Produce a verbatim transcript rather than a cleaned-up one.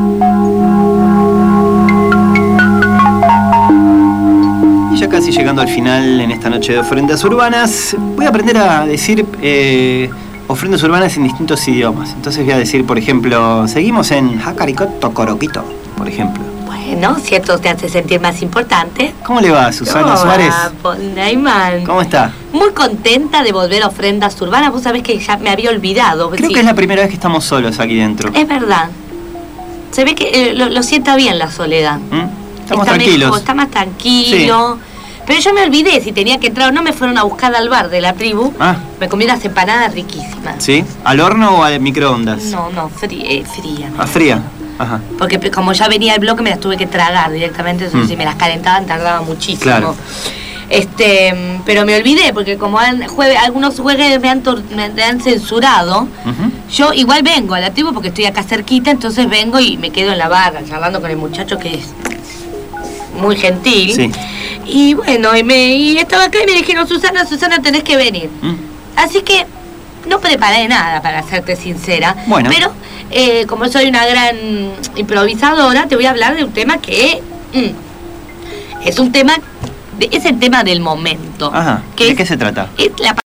Y ya casi llegando al final en esta noche de ofrendas urbanas, voy a aprender a decir eh, ofrendas urbanas en distintos idiomas. Entonces voy a decir, por ejemplo, seguimos en Hakarikot Tokoroquito, por ejemplo. Bueno, si esto te hace sentir más importante. ¿Cómo le va, Susana oh, Suárez? Neyman. ¿Cómo está? Muy contenta de volver a ofrendas urbanas. Vos sabés que ya me había olvidado. Creo sí. que es la primera vez que estamos solos aquí dentro. Es verdad. Se ve que eh, lo, lo sienta bien la soledad. ¿Mm? Estamos está tranquilos. Mejor, está más tranquilo. Sí. Pero yo me olvidé si tenía que entrar o no. Me fueron a buscar al bar de la tribu. Ah. Me comí unas empanadas riquísimas. ¿Sí? ¿Al horno o al microondas? No, no, fría. Eh, fría ¿Ah, fría? Ajá. Porque como ya venía el bloque me las tuve que tragar directamente, entonces mm. si me las calentaban tardaba muchísimo. Claro. Este, pero me olvidé porque como han, jueves, algunos jueves me han, tor, me han censurado, uh-huh. yo igual vengo a la tribu porque estoy acá cerquita, entonces vengo y me quedo en la barra charlando con el muchacho que es muy gentil. Sí. Y bueno, y, me, y estaba acá y me dijeron, Susana, Susana, tenés que venir. Mm. Así que no preparé nada, para serte sincera. Bueno. Pero eh, como soy una gran improvisadora, te voy a hablar de un tema que mm, es un tema, de, es el tema del momento. Ajá. Que ¿De es, qué se trata? Es la